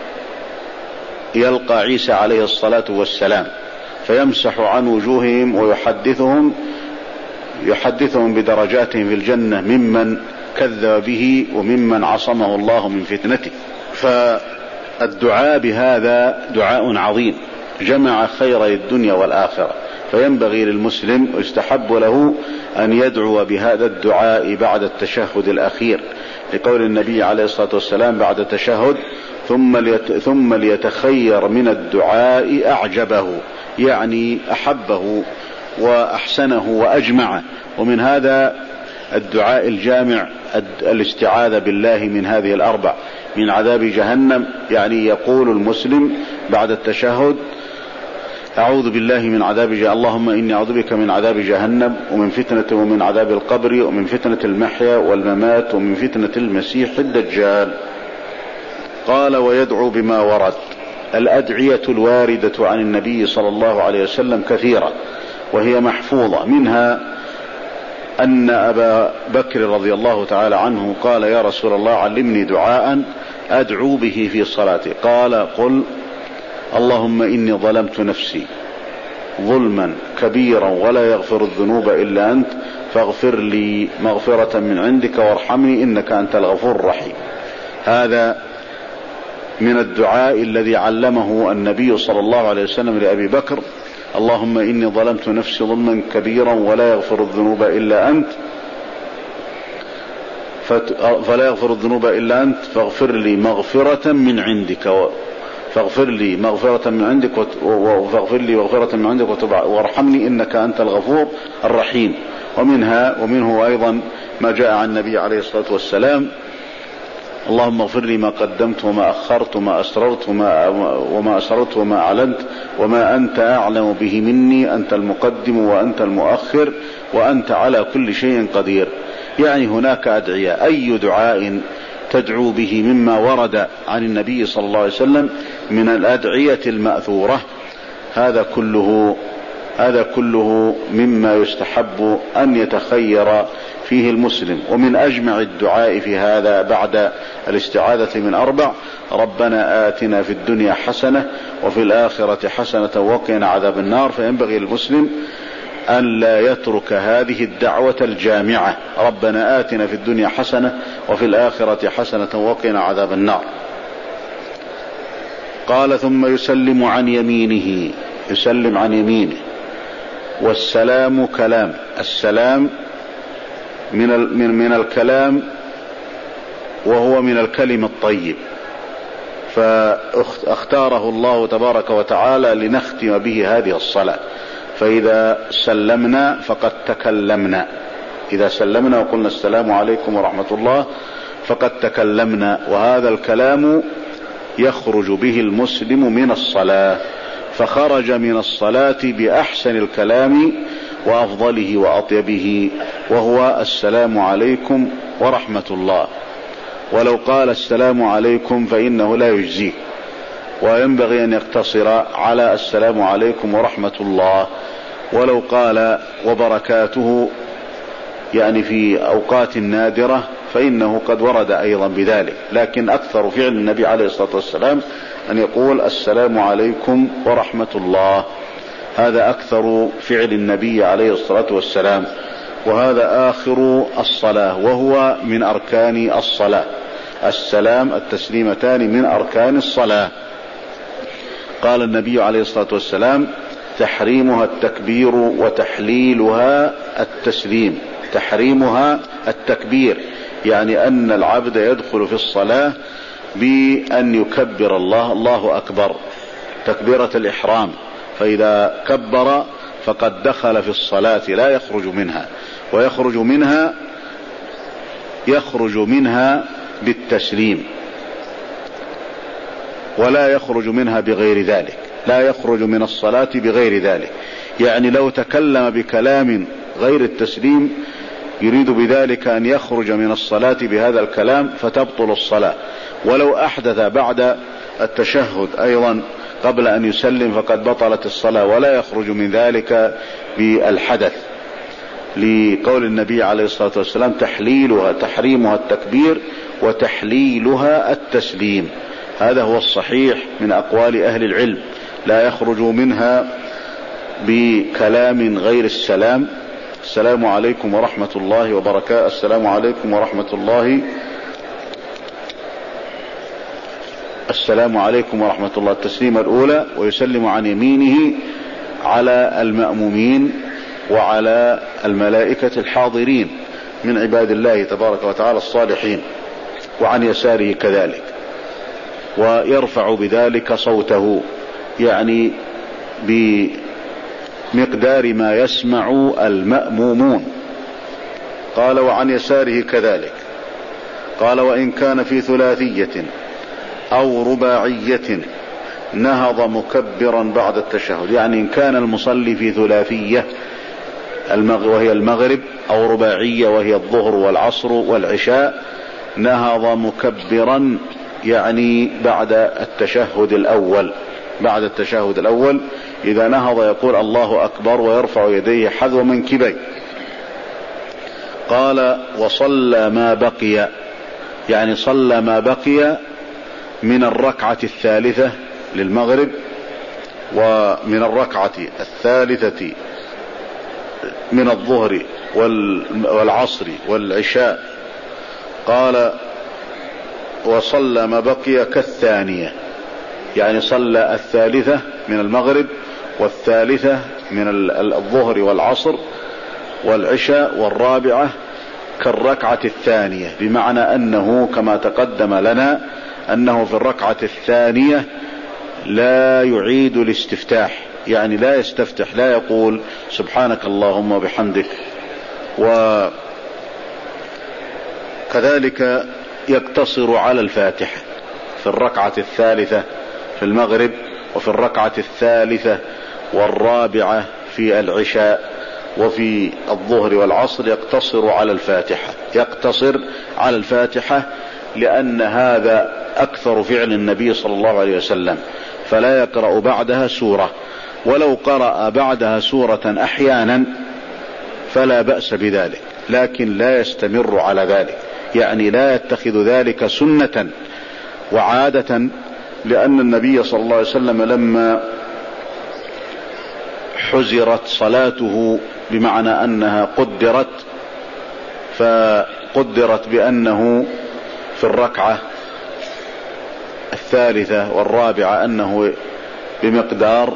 A: يلقى عيسى عليه الصلاة والسلام فيمسح عن وجوههم ويحدثهم يحدثهم بدرجاتهم في الجنة ممن كذب به وممن عصمه الله من فتنته. فالدعاء بهذا دعاء عظيم جمع خيري الدنيا والآخرة، فينبغي للمسلم ويستحب له أن يدعو بهذا الدعاء بعد التشهد الأخير، لقول النبي عليه الصلاة والسلام بعد التشهد ثم ليت ثم ليتخير من الدعاء أعجبه، يعني أحبه وأحسنه وأجمعه. ومن هذا الدعاء الجامع الاستعاذة بالله من هذه الأربع: من عذاب جهنم، يعني يقول المسلم بعد التشهد أعوذ بالله من عذاب جهنم، اللهم إني أعوذ بك من عذاب جهنم ومن فتنة ومن عذاب القبر ومن فتنة المحيا والممات ومن فتنة المسيح الدجال. قال ويدعو بما ورد. الأدعية الواردة عن النبي صلى الله عليه وسلم كثيرة وهي محفوظة، منها أن أبا بكر رضي الله تعالى عنه قال يا رسول الله علمني دعاء أدعو به في صلاتي، قال قل اللهم إني ظلمت نفسي ظلما كبيرا ولا يغفر الذنوب إلا أنت فاغفر لي مغفرة من عندك وارحمني إنك أنت الغفور الرحيم. هذا من الدعاء الذي علمه النبي صلى الله عليه وسلم لأبي بكر: اللهم إني ظلمت نفسي ظلما كبيرا ولا يغفر الذنوب إلا أنت فلا يغفر الذنوب إلا أنت فاغفر لي مغفرة من عندك فاغفر لي مغفرة من عندك واغفر لي مغفرة من عندك وارحمني إنك أنت الغفور الرحيم. ومنها ومنه أيضا ما جاء عن النبي عليه الصلاة والسلام: اللهم اغفر لي ما قدمت وما أخرت وما أسررت وما, وما أسررت وما أعلنت وما أنت أعلم به مني، أنت المقدم وأنت المؤخر وأنت على كل شيء قدير. يعني هناك أدعية، أي دعاء تدعو به مما ورد عن النبي صلى الله عليه وسلم من الأدعية المأثورة، هذا كله هذا كله مما يستحب أن يتخير فيه المسلم. ومن أجمع الدعاء في هذا بعد الاستعاذة من أربع: ربنا آتنا في الدنيا حسنة وفي الآخرة حسنة وقنا عذاب النار. فينبغي للمسلم أن لا يترك هذه الدعوة الجامعة: ربنا آتنا في الدنيا حسنة وفي الآخرة حسنة وقنا عذاب النار. قال: ثم يسلم عن يمينه، يسلم عن يمينه. والسلام كلام، السلام من من من الكلام، وهو من الكلم الطيب، فاختاره الله تبارك وتعالى لنختم به هذه الصلاة. فإذا سلمنا فقد تكلمنا، إذا سلمنا وقلنا السلام عليكم ورحمة الله فقد تكلمنا، وهذا الكلام يخرج به المسلم من الصلاة. فخرج من الصلاة بأحسن الكلام وأفضله وأطيبه، وهو السلام عليكم ورحمة الله. ولو قال السلام عليكم فإنه لا يجزيه، وينبغي أن يقتصر على السلام عليكم ورحمة الله. ولو قال وبركاته يعني في أوقات نادرة فإنه قد ورد أيضا بذلك، لكن أكثر فعل النبي عليه الصلاة والسلام أن يقول السلام عليكم ورحمة الله، هذا أكثر فعل النبي عليه الصلاة والسلام. وهذا آخر الصلاة، وهو من أركان الصلاة. السلام التسليمتان من أركان الصلاة. قال النبي عليه الصلاة والسلام: تحريمها التكبير وتحليلها التسليم. تحريمها التكبير، يعني أن العبد يدخل في الصلاة بأن يكبر الله الله أكبر، تكبيرة الإحرام، فإذا كبر فقد دخل في الصلاة لا يخرج منها، ويخرج منها يخرج منها بالتسليم، ولا يخرج منها بغير ذلك، لا يخرج من الصلاة بغير ذلك. يعني لو تكلم بكلام غير التسليم يريد بذلك أن يخرج من الصلاة بهذا الكلام فتبطل الصلاة. ولو أحدث بعد التشهد أيضا قبل أن يسلم فقد بطلت الصلاة، ولا يخرج من ذلك بالحدث، لقول النبي عليه الصلاة والسلام: تحليلها تحريمها التكبير وتحليلها التسليم. هذا هو الصحيح من أقوال أهل العلم، لا يخرج منها بكلام غير السلام. السلام عليكم ورحمة الله وبركاته، السلام عليكم ورحمة الله، السلام عليكم ورحمة الله، التسليمة الأولى. ويسلم عن يمينه على المأمومين وعلى الملائكة الحاضرين من عباد الله تبارك وتعالى الصالحين، وعن يساره كذلك. ويرفع بذلك صوته، يعني بمقدار ما يسمع المأمومون. قال: وعن يساره كذلك. قال: وإن كان في ثلاثية أو رباعية نهض مكبرا بعد التشهد. يعني إن كان المصلي في ثلاثية وهي المغرب، أو رباعية وهي الظهر والعصر والعشاء، نهض مكبرا، يعني بعد التشهد الأول. بعد التشهد الأول إذا نهض يقول الله أكبر ويرفع يديه حذو منكبيه. قال: وصلى ما بقي، يعني صلى ما بقي من الركعة الثالثة للمغرب ومن الركعة الثالثة من الظهر والعصر والعشاء. قال: وصلى ما بقي كالثانية، يعني صلى الثالثة من المغرب والثالثة من الظهر والعصر والعشاء والرابعة كالركعة الثانية، بمعنى أنه كما تقدم لنا أنه في الركعة الثانية لا يعيد الاستفتاح، يعني لا يستفتح، لا يقول سبحانك اللهم وبحمدك. وكذلك يقتصر على الفاتحة في الركعة الثالثة في المغرب، وفي الركعة الثالثة والرابعة في العشاء، وفي الظهر والعصر يقتصر على الفاتحة، يقتصر على الفاتحة لأن هذا أكثر فعل النبي صلى الله عليه وسلم، فلا يقرأ بعدها سورة، ولو قرأ بعدها سورة أحيانا فلا بأس بذلك، لكن لا يستمر على ذلك، يعني لا يتخذ ذلك سنة وعادة، لأن النبي صلى الله عليه وسلم لما حزرت صلاته بمعنى أنها قدرت، فقدرت بأنه في الركعة الثالثة والرابعة أنه بمقدار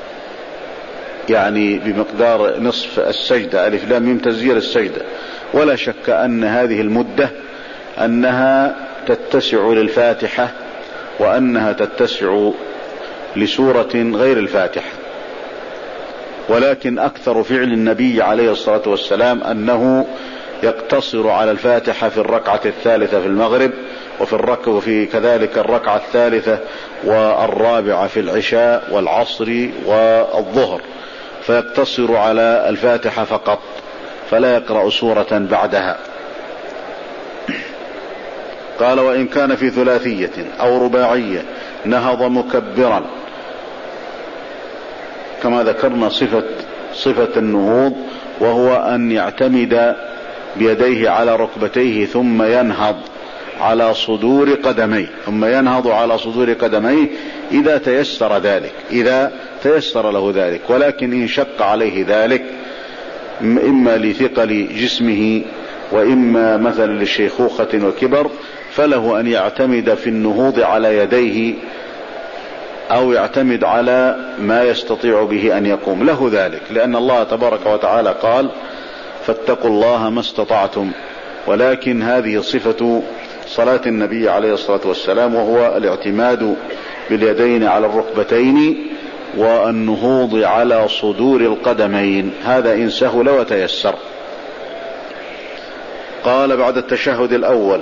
A: يعني بمقدار نصف السجدة، ألف لام ميم تسجيل السجدة، ولا شك أن هذه المدة أنها تتسع للفاتحة وأنها تتسع لسورة غير الفاتحة، ولكن أكثر فعل النبي عليه الصلاة والسلام أنه يقتصر على الفاتحة في الركعة الثالثة في المغرب، وفي الركعة وفي كذلك الركعة الثالثة والرابعة في العشاء والعصر والظهر، فيقتصر على الفاتحة فقط، فلا يقرأ سورة بعدها. قال وإن كان في ثلاثية أو رباعية نهض مكبرا، كما ذكرنا صفة صفة النهوض، وهو أن يعتمد بيديه على ركبتيه ثم ينهض على صدور قدميه، ثم ينهض على صدور قدميه إذا تيسر ذلك، إذا تيسر له ذلك، ولكن إن شق عليه ذلك إما لثقل جسمه وإما مثلا لشيخوخة وكبر، فله أن يعتمد في النهوض على يديه أو يعتمد على ما يستطيع به أن يقوم، له ذلك، لأن الله تبارك وتعالى قال فاتقوا الله ما استطعتم، ولكن هذه صفة صلاة النبي عليه الصلاة والسلام، وهو الاعتماد باليدين على الركبتين والنهوض على صدور القدمين، هذا إن سهل وتيسر. قال بعد التشهد الأول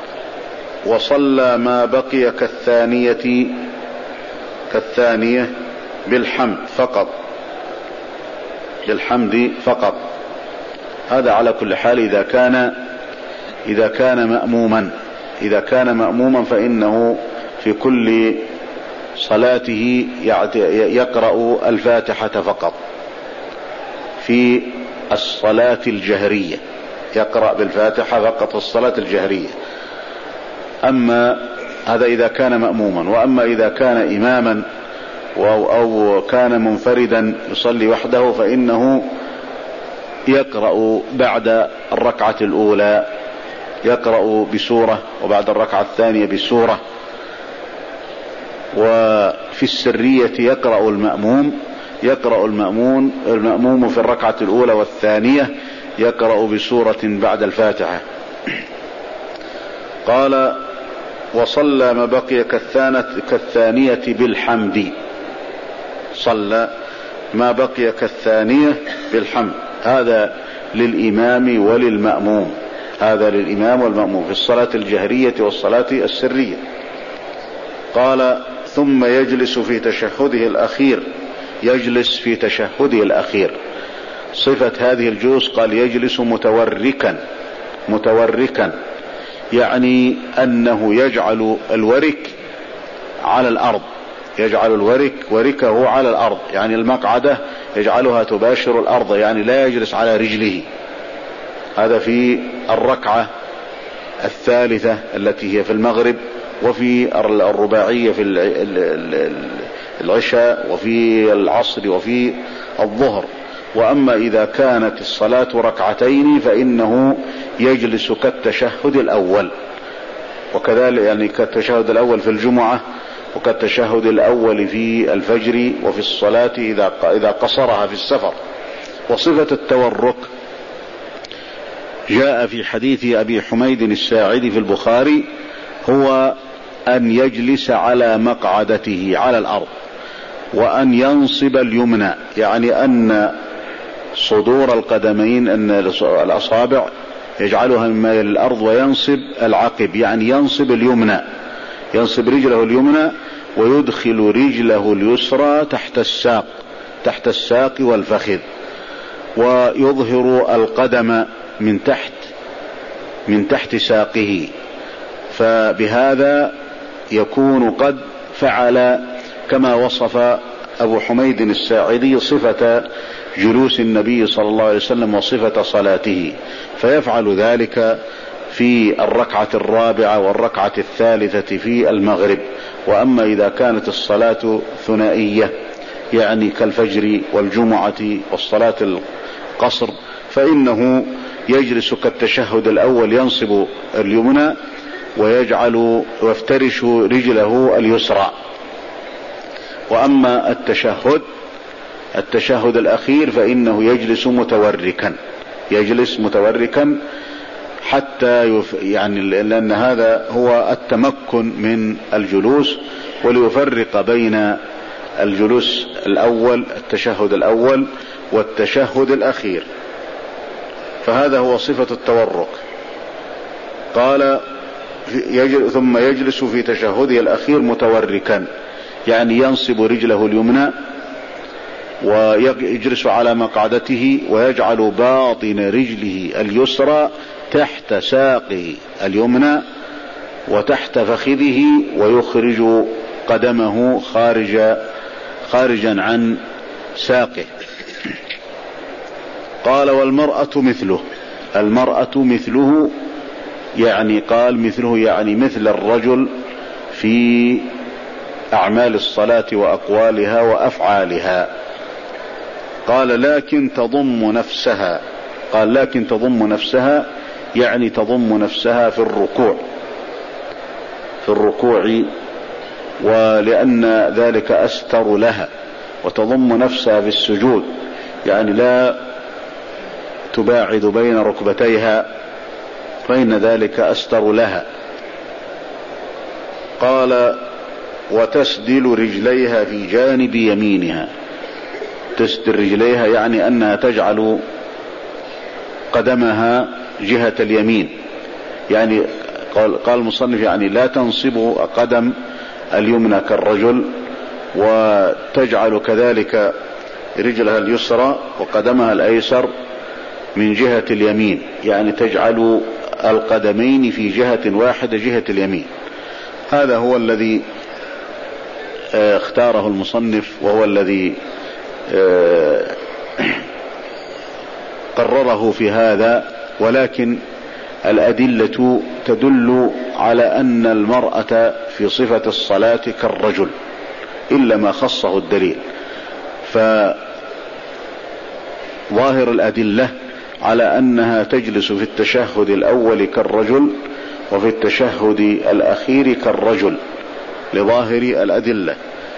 A: وصلى ما بقي كالثانية كالثانية بالحمد فقط، بالحمد فقط. هذا على كل حال إذا كان إذا كان مأموما، إذا كان مأموما فإنه في كل صلاته يقرأ الفاتحة فقط، في الصلاة الجهرية يقرأ بالفاتحة فقط في الصلاة الجهرية، أما هذا إذا كان مأموما. وأما إذا كان إماما أو كان منفردا يصلي وحده فإنه يقرأ بعد الركعة الأولى يقرأ بسورة، وبعد الركعة الثانية بسورة، وفي السرية يقرأ المأموم يقرأ المأمون المأموم في الركعة الأولى والثانية يقرأ بسورة بعد الفاتحة. قال وصلى ما بقي كالثانية بالحمد، صلى ما بقي كالثانية بالحمد، هذا للإمام وللمأموم، هذا للإمام والمأموم في الصلاة الجهرية والصلاة السرية. قال ثم يجلس في تشهده الأخير، يجلس في تشهده الأخير. صفة هذه الجلوس قال يجلس متوركا، متوركا يعني أنه يجعل الورك على الأرض، يجعل الورك وركه على الأرض، يعني المقعدة يجعلها تباشر الأرض، يعني لا يجلس على رجله. هذا في الركعة الثالثة التي هي في المغرب، وفي الرباعية في العشاء، وفي العصر، وفي الظهر. وأما إذا كانت الصلاة ركعتين فإنه يجلس كالتشهد الأول، وكذلك يعني كالتشهد الأول في الجمعة، وكالتشهد الأول في الفجر، وفي الصلاة إذا إذا قصرها في السفر. وصفة التورك جاء في حديث أبي حميد الساعدي في البخاري، هو أن يجلس على مقعدته على الأرض، وأن ينصب اليمنى، يعني أن صدور القدمين، أن الأصابع يجعلها مما يلي الأرض، وينصب العقب، يعني ينصب اليمنى، ينصب رجله اليمنى ويدخل رجله اليسرى تحت الساق، تحت الساق والفخذ، ويظهر القدم من تحت من تحت ساقه. فبهذا يكون قد فعل كما وصف أبو حميد الساعدي صفة جلوس النبي صلى الله عليه وسلم وصفة صلاته، فيفعل ذلك في الركعة الرابعة والركعة الثالثة في المغرب. وأما إذا كانت الصلاة ثنائية، يعني كالفجر والجمعة والصلاة القصر، فإنه يجلس كالتشهد الأول، ينصب اليمنى ويجعل ويفترش رجله اليسرى. وأما التشهد التشهد الأخير فإنه يجلس متوركا، يجلس متوركا حتى يف... يعني لأن هذا هو التمكن من الجلوس، وليفرق بين الجلوس الأول، التشهد الأول، والتشهد الأخير. فهذا هو صفة التورك. قال يجل... ثم يجلس في تشهده الأخير متوركا، يعني ينصب رجله اليمنى ويجلس على مقعدته، ويجعل باطن رجله اليسرى تحت ساقه اليمنى وتحت فخذه، ويخرج قدمه خارج خارجا عن ساقه. قال والمرأة مثله، المرأة مثله يعني قال مثله يعني مثل الرجل في أعمال الصلاة وأقوالها وأفعالها. قال لكن تضم نفسها، قال لكن تضم نفسها يعني تضم نفسها في الركوع، في الركوع، ولأن ذلك أستر لها، وتضم نفسها في السجود، يعني لا تباعد بين ركبتيها، فإن ذلك أستر لها. قال وتسدل رجليها في جانب يمينها، تسدل رجليها يعني أنها تجعل قدمها جهة اليمين، يعني قال, قال المصنف يعني لا تنصب قدم اليمنى كالرجل، وتجعل كذلك رجلها اليسرى وقدمها الأيسر من جهة اليمين، يعني تجعل القدمين في جهة واحدة جهة اليمين. هذا هو الذي اختاره المصنف، وهو الذي قرره في هذا. ولكن الأدلة تدل على أن المرأة في صفة الصلاة كالرجل إلا ما خصه الدليل. فظاهر الأدلة على أنها تجلس في التشهد الأول كالرجل وفي التشهد الأخير كالرجل لظاهر الأدلة.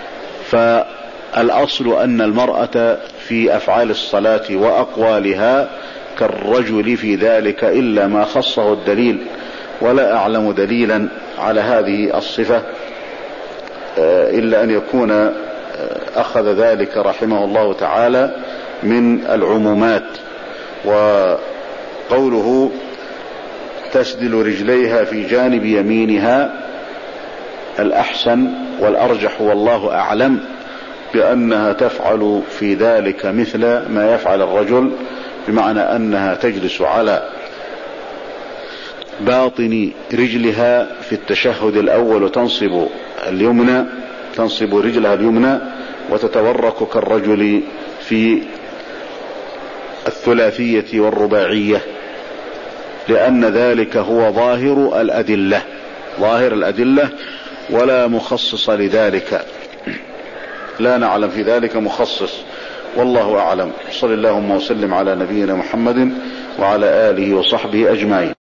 A: فالأصل أن المرأة في أفعال الصلاة وأقوالها كالرجل في ذلك إلا ما خصه الدليل، ولا أعلم دليلا على هذه الصفة إلا أن يكون أخذ ذلك رحمه الله تعالى من العمومات. وقوله تسدل رجليها في جانب يمينها الأحسن والأرجح والله أعلم بأنها تفعل في ذلك مثل ما يفعل الرجل، بمعنى أنها تجلس على باطن رجلها في التشهد الأول وتنصب اليمنى، تنصب رجلها اليمنى وتتورك كالرجل في الثلاثية والرباعية، لأن ذلك هو ظاهر الأدلة، ظاهر الأدلة ولا مخصص لذلك، لا نعلم في ذلك مخصص، والله أعلم. صلى اللهم وسلم على نبينا محمد وعلى آله وصحبه أجمعين.